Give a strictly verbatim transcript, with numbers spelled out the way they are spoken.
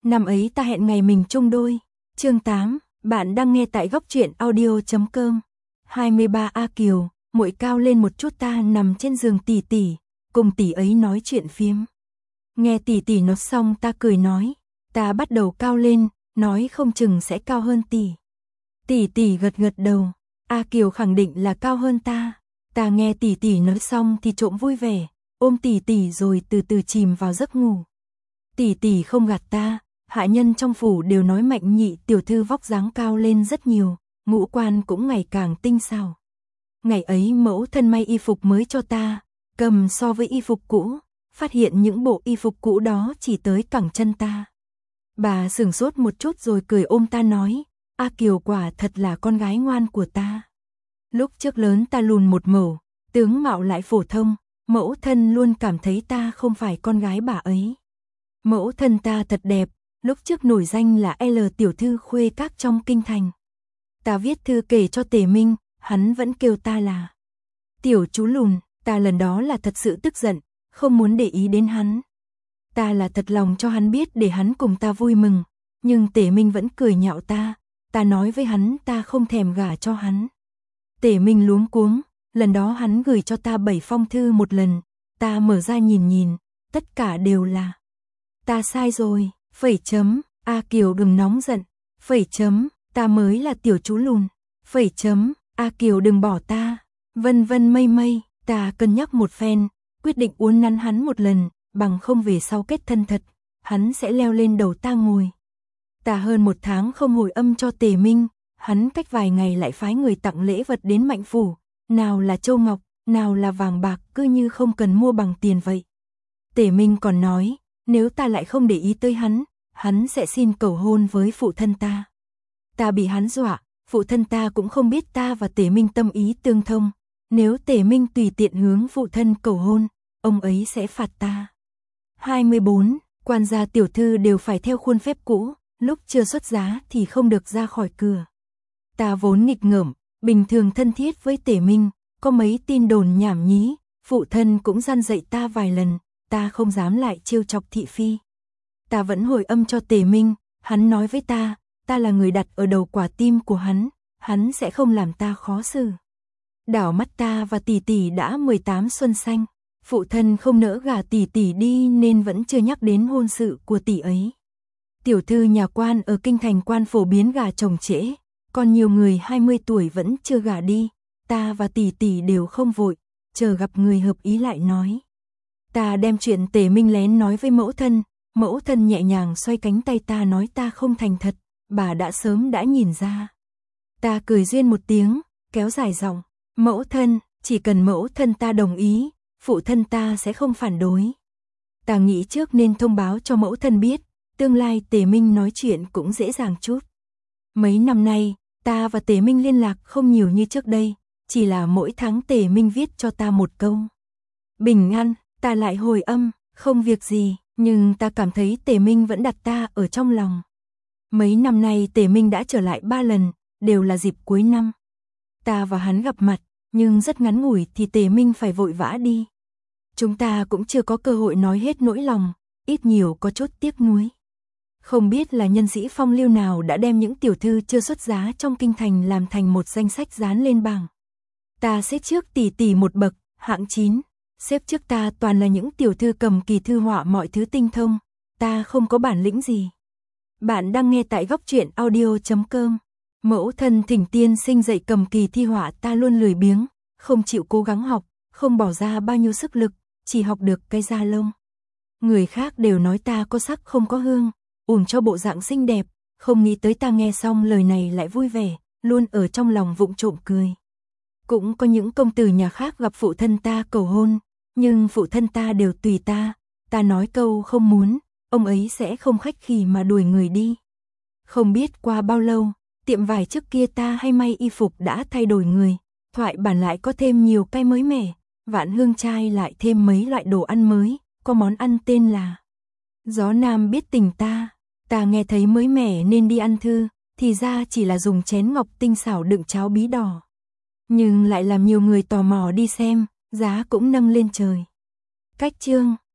Năm ấy ta hẹn ngày mình chung đôi. Chương tám, bạn đang nghe tại góc truyện audio chấm com. hai mươi ba A Kiều, muội cao lên một chút, ta nằm trên giường tỷ tỷ, cùng tỷ ấy nói chuyện phiếm. Nghe tỷ tỷ nói xong ta cười nói, ta bắt đầu cao lên, nói không chừng sẽ cao hơn tỷ. Tỷ tỷ gật gật đầu, A Kiều khẳng định là cao hơn ta. Ta nghe tỷ tỷ nói xong thì trộm vui vẻ, ôm tỷ tỷ rồi từ từ chìm vào giấc ngủ. Tỷ tỷ không gạt ta, hạ nhân trong phủ đều nói Mạnh nhị tiểu thư vóc dáng cao lên rất nhiều, ngũ quan cũng ngày càng tinh xảo. Ngày ấy mẫu thân may y phục mới cho ta, cầm so với y phục cũ, phát hiện những bộ y phục cũ đó chỉ tới cẳng chân ta. Bà sửng sốt một chút rồi cười ôm ta nói, A Kiều quả thật là con gái ngoan của ta. Lúc trước lớn ta lùn một mẩu, tướng mạo lại phổ thông, mẫu thân luôn cảm thấy ta không phải con gái bà ấy. Mẫu thân ta thật đẹp, lúc trước nổi danh là L tiểu thư khuê các trong kinh thành. Ta viết thư kể cho Tề Minh, hắn vẫn kêu ta là tiểu chú lùn, ta lần đó là thật sự tức giận, không muốn để ý đến hắn. Ta là thật lòng cho hắn biết để hắn cùng ta vui mừng, nhưng Tề Minh vẫn cười nhạo ta, ta nói với hắn ta không thèm gả cho hắn. Tề Minh luống cuống, lần đó hắn gửi cho ta bảy phong thư một lần, ta mở ra nhìn nhìn, tất cả đều là ta sai rồi, phẩy chấm, A Kiều đừng nóng giận, phẩy chấm, ta mới là tiểu chú lùn, phẩy chấm, A Kiều đừng bỏ ta, vân vân mây mây, ta cân nhắc một phen, quyết định uốn nắn hắn một lần, bằng không về sau kết thân thật, hắn sẽ leo lên đầu ta ngồi. Ta hơn một tháng không hồi âm cho Tề Minh, hắn cách vài ngày lại phái người tặng lễ vật đến Mạnh phủ, nào là châu ngọc, nào là vàng bạc, cứ như không cần mua bằng tiền vậy. Tề Minh còn nói, nếu ta lại không để ý tới hắn, hắn sẽ xin cầu hôn với phụ thân ta. Ta bị hắn dọa, phụ thân ta cũng không biết ta và Tề Minh tâm ý tương thông, nếu Tề Minh tùy tiện hướng phụ thân cầu hôn, ông ấy sẽ phạt ta. hai mươi bốn, quan gia tiểu thư đều phải theo khuôn phép cũ, lúc chưa xuất giá thì không được ra khỏi cửa. Ta vốn nghịch ngợm, bình thường thân thiết với Tề Minh, có mấy tin đồn nhảm nhí, phụ thân cũng gian dạy ta vài lần, ta không dám lại trêu chọc thị phi. Ta vẫn hồi âm cho Tề Minh, hắn nói với ta, ta là người đặt ở đầu quả tim của hắn, hắn sẽ không làm ta khó xử. Đảo mắt ta và tỷ tỷ đã mười tám xuân xanh, phụ thân không nỡ gả tỷ tỷ đi nên vẫn chưa nhắc đến hôn sự của tỷ ấy. Tiểu thư nhà quan ở kinh thành quan phổ biến gả chồng trễ, còn nhiều người hai mươi tuổi vẫn chưa gả đi, ta và tỷ tỷ đều không vội, chờ gặp người hợp ý lại nói. Ta đem chuyện Tề Minh lén nói với mẫu thân, mẫu thân nhẹ nhàng xoay cánh tay ta nói ta không thành thật, bà đã sớm đã nhìn ra. Ta cười duyên một tiếng, kéo dài giọng, mẫu thân, chỉ cần mẫu thân ta đồng ý, phụ thân ta sẽ không phản đối. Ta nghĩ trước nên thông báo cho mẫu thân biết, tương lai Tề Minh nói chuyện cũng dễ dàng chút. Mấy năm nay, ta và Tề Minh liên lạc không nhiều như trước đây, chỉ là mỗi tháng Tề Minh viết cho ta một câu bình an, ta lại hồi âm, không việc gì, nhưng ta cảm thấy Tề Minh vẫn đặt ta ở trong lòng. Mấy năm nay Tề Minh đã trở lại ba lần, đều là dịp cuối năm. Ta và hắn gặp mặt, nhưng rất ngắn ngủi thì Tề Minh phải vội vã đi. Chúng ta cũng chưa có cơ hội nói hết nỗi lòng, ít nhiều có chút tiếc nuối. Không biết là nhân sĩ phong lưu nào đã đem những tiểu thư chưa xuất giá trong kinh thành làm thành một danh sách dán lên bảng. Ta xếp trước tỷ tỷ một bậc, hạng chín, xếp trước ta toàn là những tiểu thư cầm kỳ thư họa mọi thứ tinh thông, ta không có bản lĩnh gì. Bạn đang nghe tại góc truyện audio chấm com. Mẫu thân thỉnh tiên sinh dạy cầm kỳ thi họa ta luôn lười biếng, không chịu cố gắng học, không bỏ ra bao nhiêu sức lực, chỉ học được cái da lông. Người khác đều nói ta có sắc không có hương, ủng cho bộ dạng xinh đẹp, không nghĩ tới ta nghe xong lời này lại vui vẻ, luôn ở trong lòng vụng trộm cười. Cũng có những công tử nhà khác gặp phụ thân ta cầu hôn, nhưng phụ thân ta đều tùy ta, ta nói câu không muốn, ông ấy sẽ không khách khí mà đuổi người đi. Không biết qua bao lâu, tiệm vải trước kia ta hay may y phục đã thay đổi người, thoại bản lại có thêm nhiều cái mới mẻ, Vạn Hương trai lại thêm mấy loại đồ ăn mới, có món ăn tên là Gió Nam biết tình ta, ta nghe thấy mới mẻ nên đi ăn thử, thì ra chỉ là dùng chén ngọc tinh xảo đựng cháo bí đỏ. Nhưng lại làm nhiều người tò mò đi xem, giá cũng nâng lên trời. Cách chương